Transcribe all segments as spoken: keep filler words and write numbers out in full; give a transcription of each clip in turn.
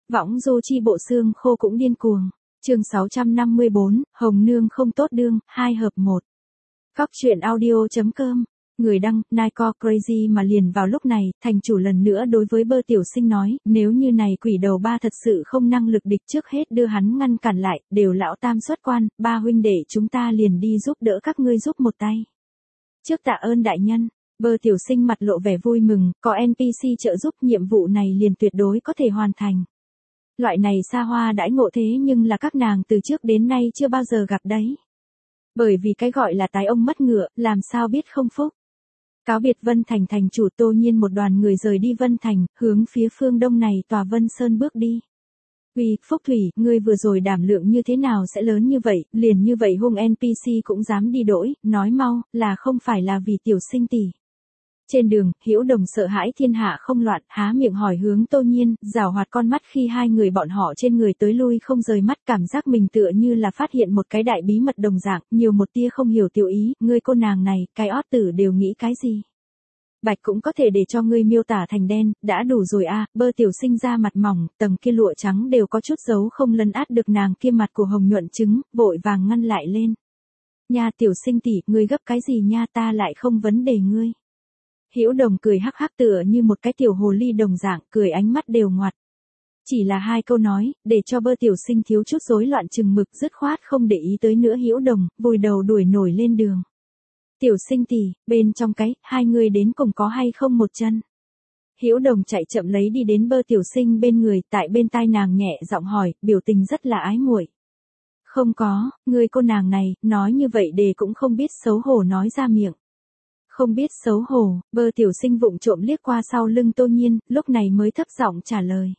Võng du chi bộ xương khô cũng điên cuồng. Chương sáu trăm năm mươi bốn, Hồng Nương không tốt đương, hai hợp một. Cóc truyện audio.com. Người đăng, Nico Crazy mà liền vào lúc này, thành chủ lần nữa đối với Bơ Tiểu Sinh nói, nếu như này quỷ đầu ba thật sự không năng lực địch trước hết đưa hắn ngăn cản lại, đều lão tam xuất quan, ba huynh đệ chúng ta liền đi giúp đỡ các ngươi giúp một tay. Trước tạ ơn đại nhân, Bơ Tiểu Sinh mặt lộ vẻ vui mừng, có en pê xê trợ giúp nhiệm vụ này liền tuyệt đối có thể hoàn thành. Loại này xa hoa đãi ngộ thế nhưng là các nàng từ trước đến nay chưa bao giờ gặp đấy. Bởi vì cái gọi là tái ông mất ngựa, làm sao biết không phúc. Cáo biệt Vân Thành thành chủ Tô Nhiên một đoàn người rời đi Vân Thành, hướng phía phương đông này tòa Vân Sơn bước đi. Uy, Phúc Thủy, ngươi vừa rồi đảm lượng như thế nào sẽ lớn như vậy, liền như vậy hung en pê xê cũng dám đi đỗi, nói mau, là không phải là vì Tiểu Sinh tỷ. Trên đường, Hữu Đồng sợ hãi thiên hạ không loạn, há miệng hỏi hướng Tô Nhiên, rào hoạt con mắt khi hai người bọn họ trên người tới lui không rời mắt, cảm giác mình tựa như là phát hiện một cái đại bí mật đồng dạng, nhiều một tia không hiểu tiểu ý, ngươi cô nàng này, cái ót tử đều nghĩ cái gì. Bạch cũng có thể để cho ngươi miêu tả thành đen, đã đủ rồi a. Bơ Tiểu Sinh ra mặt mỏng, tầng kia lụa trắng đều có chút dấu không lấn át được nàng kia mặt của hồng nhuận trứng, vội vàng ngăn lại lên. Nha Tiểu Sinh tỷ, ngươi gấp cái gì nha, ta lại không vấn đề ngươi. Hữu Đồng cười hắc hắc tựa như một cái tiểu hồ ly đồng dạng, cười ánh mắt đều ngoặt. Chỉ là hai câu nói, để cho Bơ Tiểu Sinh thiếu chút rối loạn chừng mực, dứt khoát không để ý tới nữa Hữu Đồng, vùi đầu đuổi nổi lên đường. Tiểu Sinh tỷ, bên trong cái, hai người đến cùng có hay không một chân. Hữu Đồng chạy chậm lấy đi đến Bơ Tiểu Sinh bên người, tại bên tai nàng nhẹ giọng hỏi, biểu tình rất là ái muội. Không có, người cô nàng này, nói như vậy để cũng không biết xấu hổ nói ra miệng. Không biết xấu hổ, Bơ Tiểu Sinh vụng trộm liếc qua sau lưng Tô Nhiên, lúc này mới thấp giọng trả lời.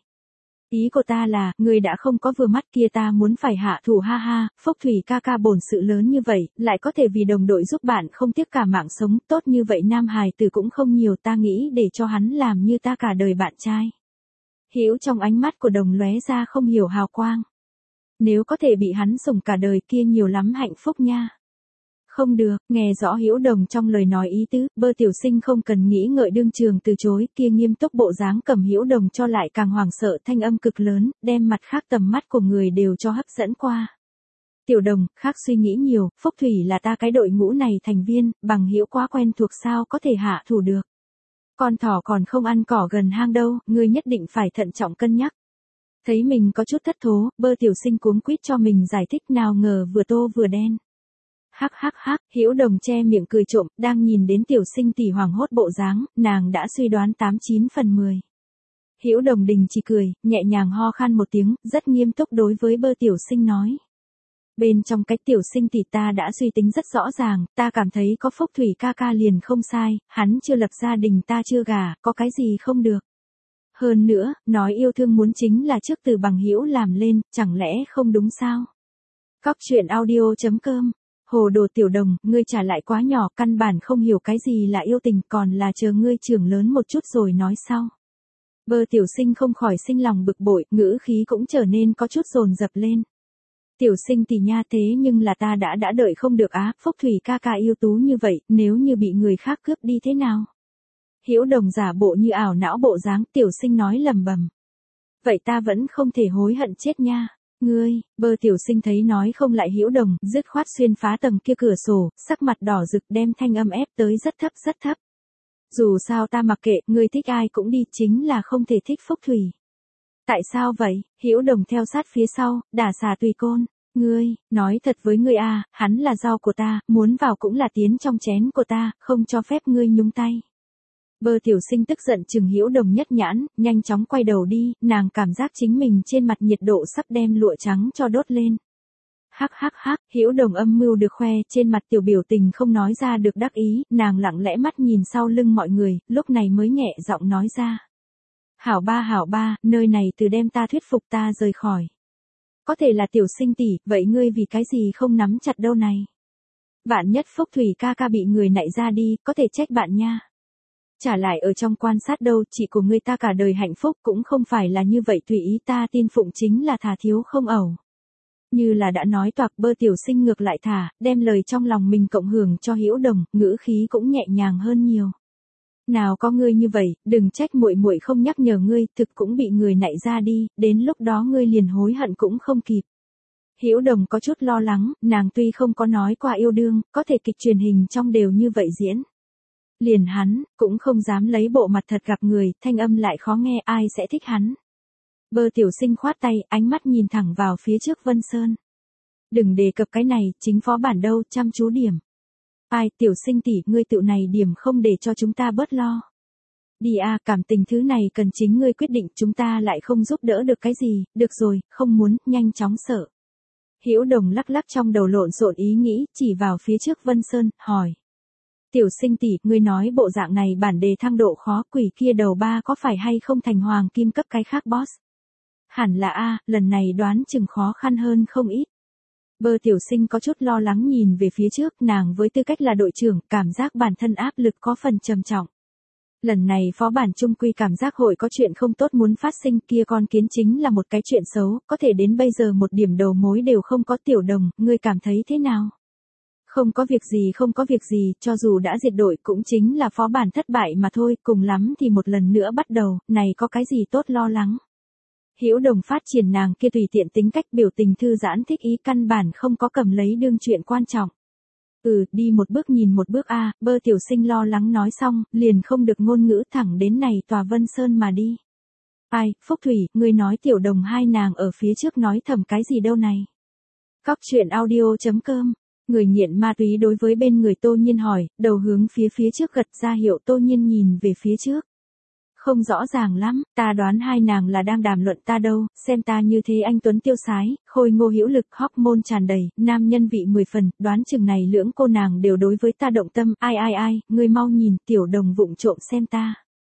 Ý của ta là, người đã không có vừa mắt kia ta muốn phải hạ thủ ha ha, Phúc Thủy ca ca bổn sự lớn như vậy, lại có thể vì đồng đội giúp bạn không tiếc cả mạng sống, tốt như vậy nam hài tử cũng không nhiều, ta nghĩ để cho hắn làm như ta cả đời bạn trai. Hữu trong ánh mắt của Đồng lóe ra không hiểu hào quang. Nếu có thể bị hắn sủng cả đời kia nhiều lắm hạnh phúc nha. Không được, nghe rõ Hữu Đồng trong lời nói ý tứ, Bơ Tiểu Sinh không cần nghĩ ngợi đương trường từ chối, kia nghiêm túc bộ dáng cầm Hữu Đồng cho lại càng hoảng sợ, thanh âm cực lớn, đem mặt khác tầm mắt của người đều cho hấp dẫn qua. Tiểu Đồng, khác suy nghĩ nhiều, Phúc Thủy là ta cái đội ngũ này thành viên, bằng Hữu quá quen thuộc sao có thể hạ thủ được. Con thỏ còn không ăn cỏ gần hang đâu, ngươi nhất định phải thận trọng cân nhắc. Thấy mình có chút thất thố, Bơ Tiểu Sinh cuống quýt cho mình giải thích, nào ngờ vừa tô vừa đen. Hắc hắc hắc, Hữu Đồng che miệng cười trộm, đang nhìn đến Tiểu Sinh tỷ hoàng hốt bộ dáng, nàng đã suy đoán tám chín phần mười. Hữu Đồng đình chỉ cười, nhẹ nhàng ho khan một tiếng, rất nghiêm túc đối với Bơ Tiểu Sinh nói. Bên trong cái Tiểu Sinh tỷ ta đã suy tính rất rõ ràng, ta cảm thấy có Phúc Thủy ca ca liền không sai, hắn chưa lập gia đình ta chưa gả, có cái gì không được. Hơn nữa, nói yêu thương muốn chính là trước từ bằng hữu làm lên, chẳng lẽ không đúng sao? Cóc truyện audio.com. Hồ đồ Tiểu Đồng, ngươi trả lại quá nhỏ, căn bản không hiểu cái gì là yêu tình, còn là chờ ngươi trưởng lớn một chút rồi nói sau. Bơ Tiểu Sinh không khỏi sinh lòng bực bội, ngữ khí cũng trở nên có chút dồn dập lên. Tiểu Sinh tỷ nha, thế nhưng là ta đã đã đợi không được á, Phúc Thủy ca ca yêu tú như vậy, nếu như bị người khác cướp đi thế nào? Hữu Đồng giả bộ như ảo não bộ dáng, Tiểu Sinh nói lầm bầm. Vậy ta vẫn không thể hối hận chết nha. Ngươi, Bơ Tiểu Sinh thấy nói không lại Hữu Đồng, dứt khoát xuyên phá tầng kia cửa sổ, sắc mặt đỏ rực đem thanh âm ép tới rất thấp rất thấp. Dù sao ta mặc kệ, ngươi thích ai cũng đi, chính là không thể thích Phúc Thủy. Tại sao vậy? Hữu Đồng theo sát phía sau, đả xà tùy côn. Ngươi, nói thật với ngươi a, hắn là rau của ta, muốn vào cũng là tiến trong chén của ta, không cho phép ngươi nhúng tay. Bơ Tiểu Sinh tức giận chừng Hữu Đồng nhất nhãn, nhanh chóng quay đầu đi, nàng cảm giác chính mình trên mặt nhiệt độ sắp đem lụa trắng cho đốt lên. Hắc hắc hắc, Hữu Đồng âm mưu được khoe, trên mặt tiểu biểu tình không nói ra được đắc ý, nàng lặng lẽ mắt nhìn sau lưng mọi người, lúc này mới nhẹ giọng nói ra. Hảo ba hảo ba, nơi này từ đem ta thuyết phục ta rời khỏi. Có thể là Tiểu Sinh tỷ, vậy ngươi vì cái gì không nắm chặt đâu này? Vạn nhất Phúc Thủy ca ca bị người nạy ra đi, có thể trách bạn nha. Trả lại ở trong quan sát đâu, chị của ngươi ta cả đời hạnh phúc cũng không phải là như vậy, tùy ý ta tin phụng chính là thà thiếu không ẩu. Như là đã nói toạc, Bơ Tiểu Sinh ngược lại thả, đem lời trong lòng mình cộng hưởng cho Hữu Đồng, ngữ khí cũng nhẹ nhàng hơn nhiều. Nào có ngươi như vậy, đừng trách muội muội không nhắc nhở ngươi, thực cũng bị người nạy ra đi, đến lúc đó ngươi liền hối hận cũng không kịp. Hữu Đồng có chút lo lắng, nàng tuy không có nói qua yêu đương, có thể kịch truyền hình trong đều như vậy diễn. Liền hắn, cũng không dám lấy bộ mặt thật gặp người, thanh âm lại khó nghe, ai sẽ thích hắn. Bơ Tiểu Sinh khoát tay, ánh mắt nhìn thẳng vào phía trước Vân Sơn. Đừng đề cập cái này, chính phó bản đâu, chăm chú điểm. Ai, Tiểu Sinh tỷ, ngươi tự này điểm không để cho chúng ta bớt lo. Đi a, cảm tình thứ này cần chính ngươi quyết định, chúng ta lại không giúp đỡ được cái gì, được rồi, không muốn, nhanh chóng sợ. Hữu Đồng lắc lắc trong đầu lộn xộn ý nghĩ, chỉ vào phía trước Vân Sơn, hỏi. Tiểu Sinh tỷ, ngươi nói bộ dạng này bản đề thăng độ khó, quỷ kia đầu ba có phải hay không thành hoàng kim cấp cái khác boss? Hẳn là a, lần này đoán chừng khó khăn hơn không ít. Bơ Tiểu Sinh có chút lo lắng nhìn về phía trước, nàng với tư cách là đội trưởng, cảm giác bản thân áp lực có phần trầm trọng. Lần này phó bản chung quy cảm giác hội có chuyện không tốt muốn phát sinh, kia con kiến chính là một cái chuyện xấu, có thể đến bây giờ một điểm đầu mối đều không có. Tiểu Đồng, ngươi cảm thấy thế nào? Không có việc gì không có việc gì, cho dù đã diệt đội cũng chính là phó bản thất bại mà thôi, cùng lắm thì một lần nữa bắt đầu, này có cái gì tốt lo lắng. Hữu Đồng phát triển nàng kia tùy tiện tính cách biểu tình thư giãn thích ý, căn bản không có cầm lấy đương chuyện quan trọng. Ừ, đi một bước nhìn một bước a, Bơ Tiểu Sinh lo lắng nói xong, liền không được ngôn ngữ thẳng đến này tòa Vân Sơn mà đi. Ai, Phúc Thủy, ngươi nói Tiểu Đồng hai nàng ở phía trước nói thầm cái gì đâu này. Cóc truyện audio chấm com. Người nghiện ma túy đối với bên người Tô Nhiên hỏi, đầu hướng phía phía trước gật ra hiệu. Tô Nhiên nhìn về phía trước. Không rõ ràng lắm, ta đoán hai nàng là đang đàm luận ta đâu, xem ta như thế anh tuấn tiêu sái, khôi ngô hữu lực, hormone tràn đầy, nam nhân vị mười phần, đoán chừng này lưỡng cô nàng đều đối với ta động tâm, ai ai ai, ngươi mau nhìn, Tiểu Đồng vụng trộm xem ta.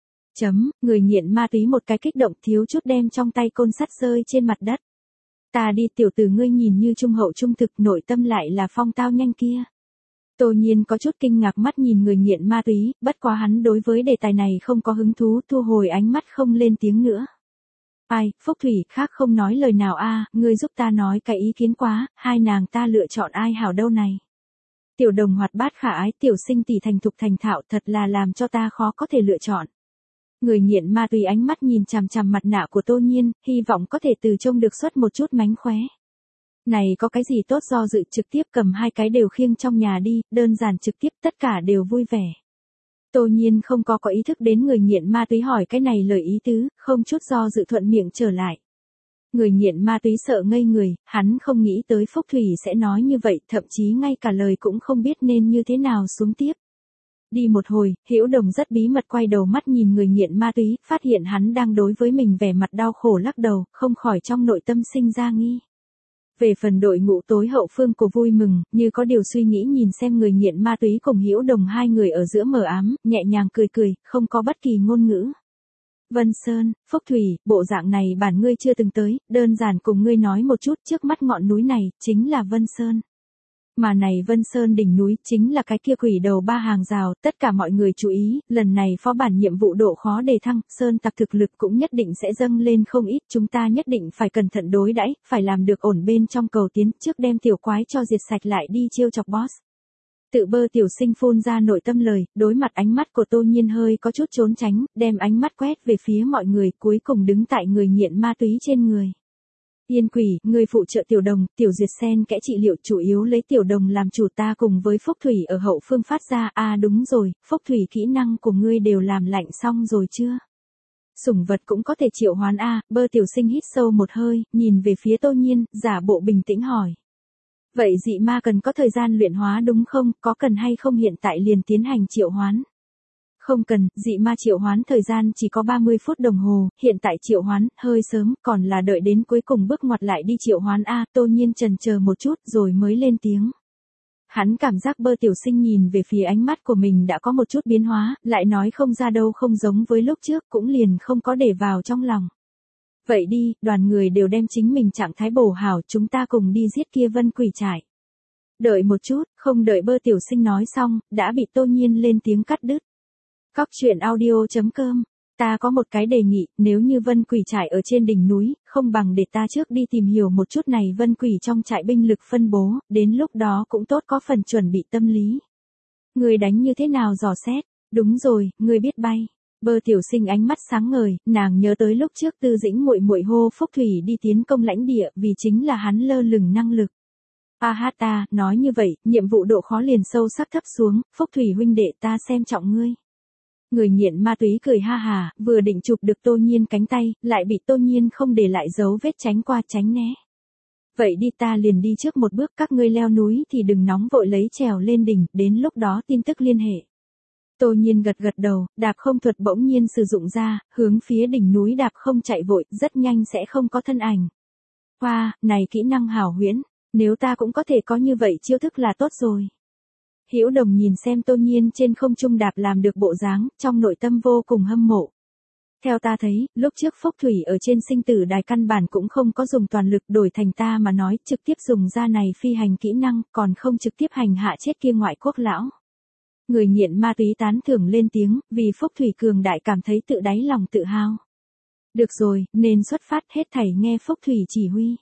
Chấm, người nghiện ma túy một cái kích động thiếu chút đem trong tay côn sắt rơi trên mặt đất. Ta đi, tiểu tử ngươi nhìn như trung hậu trung thực, nội tâm lại là phong tao nhanh kia. Tô Nhiên có chút kinh ngạc mắt nhìn người nghiện ma túy, bất quá hắn đối với đề tài này không có hứng thú, thu hồi ánh mắt không lên tiếng nữa. Ai, Phúc Thủy, khác không nói lời nào a, ngươi giúp ta nói cái ý kiến quá, hai nàng ta lựa chọn ai hảo đâu này. Tiểu Đồng hoạt bát khả ái, Tiểu Sinh tỷ thành thục thành thạo, thật là làm cho ta khó có thể lựa chọn. Người nghiện ma túy ánh mắt nhìn chằm chằm mặt nạ của Tô Nhiên, hy vọng có thể từ trông được xuất một chút mánh khóe. Này có cái gì tốt do dự, trực tiếp cầm hai cái đều khiêng trong nhà đi, đơn giản trực tiếp tất cả đều vui vẻ. Tô Nhiên không có có ý thức đến người nghiện ma túy hỏi cái này lời ý tứ, không chút do dự thuận miệng trở lại. Người nghiện ma túy sợ ngây người, hắn không nghĩ tới Phúc Thủy sẽ nói như vậy, thậm chí ngay cả lời cũng không biết nên như thế nào xuống tiếp. Đi một hồi, Hữu Đồng rất bí mật quay đầu mắt nhìn người nghiện ma túy, phát hiện hắn đang đối với mình vẻ mặt đau khổ lắc đầu, không khỏi trong nội tâm sinh ra nghi. Về phần đội ngũ tối hậu phương của vui mừng, như có điều suy nghĩ nhìn xem người nghiện ma túy cùng Hữu Đồng hai người ở giữa mờ ám, nhẹ nhàng cười cười, không có bất kỳ ngôn ngữ. Vân Sơn, Phúc Thủy, bộ dạng này bản ngươi chưa từng tới, đơn giản cùng ngươi nói một chút, trước mắt ngọn núi này, chính là Vân Sơn. Mà này Vân Sơn đỉnh núi chính là cái kia quỷ đầu ba hàng rào, tất cả mọi người chú ý, lần này phó bản nhiệm vụ độ khó đề thăng, Sơn tặc thực lực cũng nhất định sẽ dâng lên không ít, chúng ta nhất định phải cẩn thận đối đãi, phải làm được ổn bên trong cầu tiến, trước đem tiểu quái cho diệt sạch lại đi chiêu chọc boss. Tự Bơ Tiểu Sinh phun ra nội tâm lời, đối mặt ánh mắt của Tô Nhiên hơi có chút trốn tránh, đem ánh mắt quét về phía mọi người, cuối cùng đứng tại người nghiện ma túy trên người. Yên quỷ, người phụ trợ Tiểu Đồng, Tiểu Diệt sen kẽ trị liệu chủ yếu lấy Tiểu Đồng làm chủ, ta cùng với Phúc Thủy ở hậu phương phát ra, a à, đúng rồi, Phúc Thủy kỹ năng của ngươi đều làm lạnh xong rồi chưa? Sủng vật cũng có thể triệu hoán a à, Bơ Tiểu Sinh hít sâu một hơi, nhìn về phía Tô Nhiên, giả bộ bình tĩnh hỏi. Vậy dị ma cần có thời gian luyện hóa đúng không, có cần hay không hiện tại liền tiến hành triệu hoán? Không cần, dị ma triệu hoán thời gian chỉ có ba mươi phút đồng hồ, hiện tại triệu hoán, hơi sớm, còn là đợi đến cuối cùng bước ngoặt lại đi triệu hoán a. Tô Nhiên chần chờ một chút rồi mới lên tiếng. Hắn cảm giác Bơ Tiểu Sinh nhìn về phía ánh mắt của mình đã có một chút biến hóa, lại nói không ra đâu không giống với lúc trước, cũng liền không có để vào trong lòng. Vậy đi, đoàn người đều đem chính mình trạng thái bổ hảo, chúng ta cùng đi giết kia Vân Quỷ trại. Đợi một chút, không đợi Bơ Tiểu Sinh nói xong, đã bị Tô Nhiên lên tiếng cắt đứt. Cóc truyện audio chấm com. Ta có một cái đề nghị, nếu như Vân Quỷ trại ở trên đỉnh núi, không bằng để ta trước đi tìm hiểu một chút này Vân Quỷ trong trại binh lực phân bố, đến lúc đó cũng tốt có phần chuẩn bị tâm lý. Người đánh như thế nào dò xét? Đúng rồi, ngươi biết bay. Bơ tiểu sinh ánh mắt sáng ngời, nàng nhớ tới lúc trước Tư Dĩnh muội muội hô Phúc Thủy đi tiến công lãnh địa vì chính là hắn lơ lửng năng lực. A hát ta, nói như vậy, nhiệm vụ độ khó liền sâu sắc thấp xuống, Phúc Thủy huynh đệ ta xem trọng ngươi. Người nghiện ma túy cười ha hà, vừa định chụp được Tô Nhiên cánh tay, lại bị Tô Nhiên không để lại dấu vết tránh qua tránh né. Vậy đi ta liền đi trước một bước, các ngươi leo núi thì đừng nóng vội lấy trèo lên đỉnh, đến lúc đó tin tức liên hệ. Tô Nhiên gật gật đầu, đạp không thuật bỗng nhiên sử dụng ra, hướng phía đỉnh núi đạp không chạy vội, rất nhanh sẽ không có thân ảnh. Hoa, wow, này kỹ năng hảo huyễn, nếu ta cũng có thể có như vậy chiêu thức là tốt rồi. Hữu Đồng nhìn xem Tô Nhiên trên không trung đạp làm được bộ dáng, trong nội tâm vô cùng hâm mộ. Theo ta thấy, lúc trước Phúc Thủy ở trên sinh tử đài căn bản cũng không có dùng toàn lực, đổi thành ta mà nói, trực tiếp dùng ra này phi hành kỹ năng, còn không trực tiếp hành hạ chết kia ngoại quốc lão. Người nghiện ma túy tán thưởng lên tiếng, vì Phúc Thủy cường đại cảm thấy tự đáy lòng tự hào. Được rồi, nên xuất phát, hết thảy nghe Phúc Thủy chỉ huy.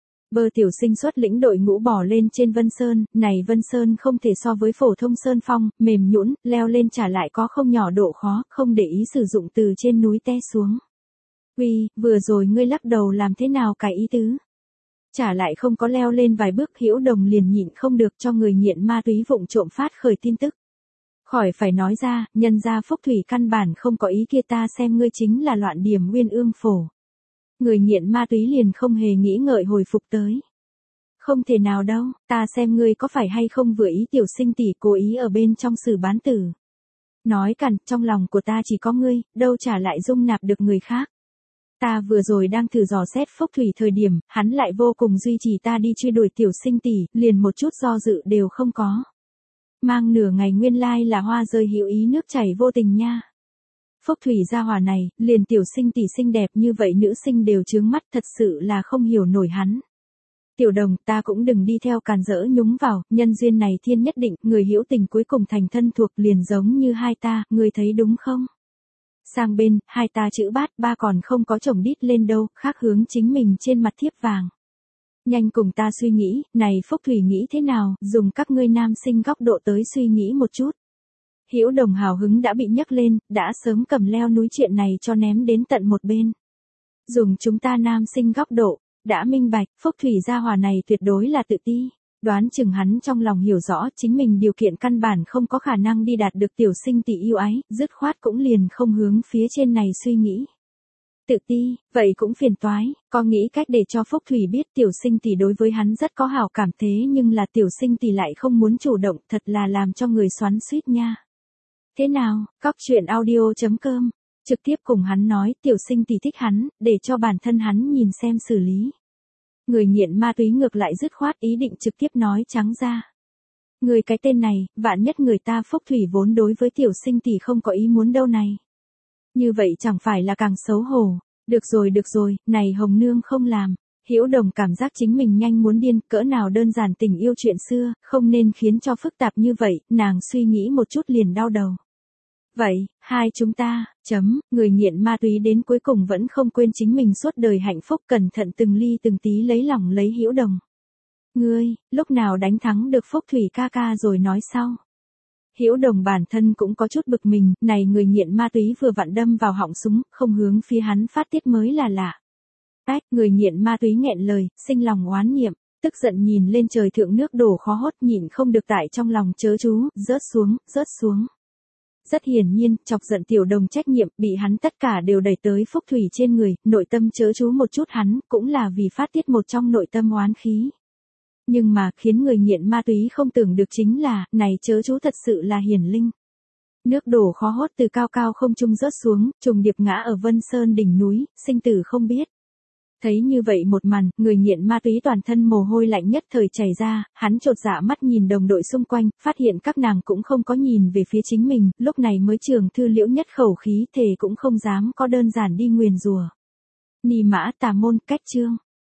Bơ tiểu sinh xuất lĩnh đội ngũ bỏ lên trên Vân Sơn, này Vân Sơn không thể so với phổ thông sơn phong, mềm nhũn, leo lên trả lại có không nhỏ độ khó, không để ý sử dụng từ trên núi té xuống. Uy, vừa rồi ngươi lắc đầu làm thế nào cái ý tứ? Trả lại không có leo lên vài bước, Hữu Đồng liền nhịn không được cho người nghiện ma túy vụng trộm phát khởi tin tức. Khỏi phải nói ra, nhân ra Phúc Thủy căn bản không có ý kia, ta xem ngươi chính là loạn điểm nguyên ương phổ. Người nghiện ma túy liền không hề nghĩ ngợi hồi phục tới. Không thể nào đâu, ta xem ngươi có phải hay không vừa ý tiểu sinh tỷ cố ý ở bên trong xử bán tử. Nói cằn, trong lòng của ta chỉ có ngươi, đâu trả lại dung nạp được người khác. Ta vừa rồi đang thử dò xét Phúc Thủy thời điểm, hắn lại vô cùng duy trì ta đi truy đuổi tiểu sinh tỷ, liền một chút do dự đều không có. Mang nửa ngày nguyên lai là hoa rơi hữu ý nước chảy vô tình nha. Phúc Thủy gia hỏa này, liền tiểu sinh tỷ xinh đẹp như vậy nữ sinh đều chướng mắt, thật sự là không hiểu nổi hắn. Tiểu Đồng, ta cũng đừng đi theo càn rỡ nhúng vào, nhân duyên này thiên nhất định, người hữu tình cuối cùng thành thân thuộc liền giống như hai ta, người thấy đúng không? Sang bên, hai ta chữ bát ba còn không có chồng đít lên đâu, khác hướng chính mình trên mặt thiếp vàng. Nhanh cùng ta suy nghĩ, này Phúc Thủy nghĩ thế nào, dùng các ngươi nam sinh góc độ tới suy nghĩ một chút. Hữu Đồng hào hứng đã bị nhấc lên, đã sớm cầm leo núi chuyện này cho ném đến tận một bên. Dùng chúng ta nam sinh góc độ, đã minh bạch, Phúc Thủy gia hỏa này tuyệt đối là tự ti. Đoán chừng hắn trong lòng hiểu rõ chính mình điều kiện căn bản không có khả năng đi đạt được tiểu sinh tỷ yêu ái, dứt khoát cũng liền không hướng phía trên này suy nghĩ. Tự ti, vậy cũng phiền toái, có nghĩ cách để cho Phúc Thủy biết tiểu sinh tỷ đối với hắn rất có hảo cảm, thế nhưng là tiểu sinh tỷ lại không muốn chủ động, thật là làm cho người xoắn xuýt nha. Thế nào, cóc truyện audio chấm com, trực tiếp cùng hắn nói tiểu sinh tỷ thích hắn, để cho bản thân hắn nhìn xem xử lý. Người nghiện ma túy ngược lại dứt khoát ý định trực tiếp nói trắng ra. Người cái tên này, vạn nhất người ta Phúc Thủy vốn đối với tiểu sinh tỷ không có ý muốn đâu này. Như vậy chẳng phải là càng xấu hổ. Được rồi được rồi, này Hồng Nương không làm. Hữu Đồng cảm giác chính mình nhanh muốn điên, cỡ nào đơn giản tình yêu chuyện xưa, không nên khiến cho phức tạp như vậy, nàng suy nghĩ một chút liền đau đầu. Vậy, hai chúng ta, chấm, người nghiện ma túy đến cuối cùng vẫn không quên chính mình suốt đời hạnh phúc, cẩn thận từng ly từng tí lấy lòng lấy Hữu Đồng. Ngươi, lúc nào đánh thắng được Phúc Thủy ca ca rồi nói sau. Hữu Đồng bản thân cũng có chút bực mình, này người nghiện ma túy vừa vặn đâm vào họng súng, không hướng phía hắn phát tiết mới là lạ. Ách, người nghiện ma túy nghẹn lời, sinh lòng oán niệm, tức giận nhìn lên trời thượng nước đổ khó hốt, nhịn không được tại trong lòng chớ chú, rớt xuống, rớt xuống. Rất hiển nhiên, chọc giận Tiểu Đồng trách nhiệm, bị hắn tất cả đều đẩy tới Phúc Thủy trên người, nội tâm chớ chú một chút hắn, cũng là vì phát tiết một trong nội tâm oán khí. Nhưng mà, khiến người nghiện ma túy không tưởng được chính là, này chớ chú thật sự là hiển linh. Nước đổ khó hốt từ cao cao không trung rớt xuống, trùng điệp ngã ở Vân Sơn đỉnh núi, sinh tử không biết. Thấy như vậy một màn, người nghiện ma túy toàn thân mồ hôi lạnh nhất thời chảy ra, hắn chột dạ mắt nhìn đồng đội xung quanh, phát hiện các nàng cũng không có nhìn về phía chính mình, lúc này mới trường thư liễu nhất khẩu khí, thề cũng không dám có đơn giản đi nguyền rủa. Ni mã tà môn, cách chương.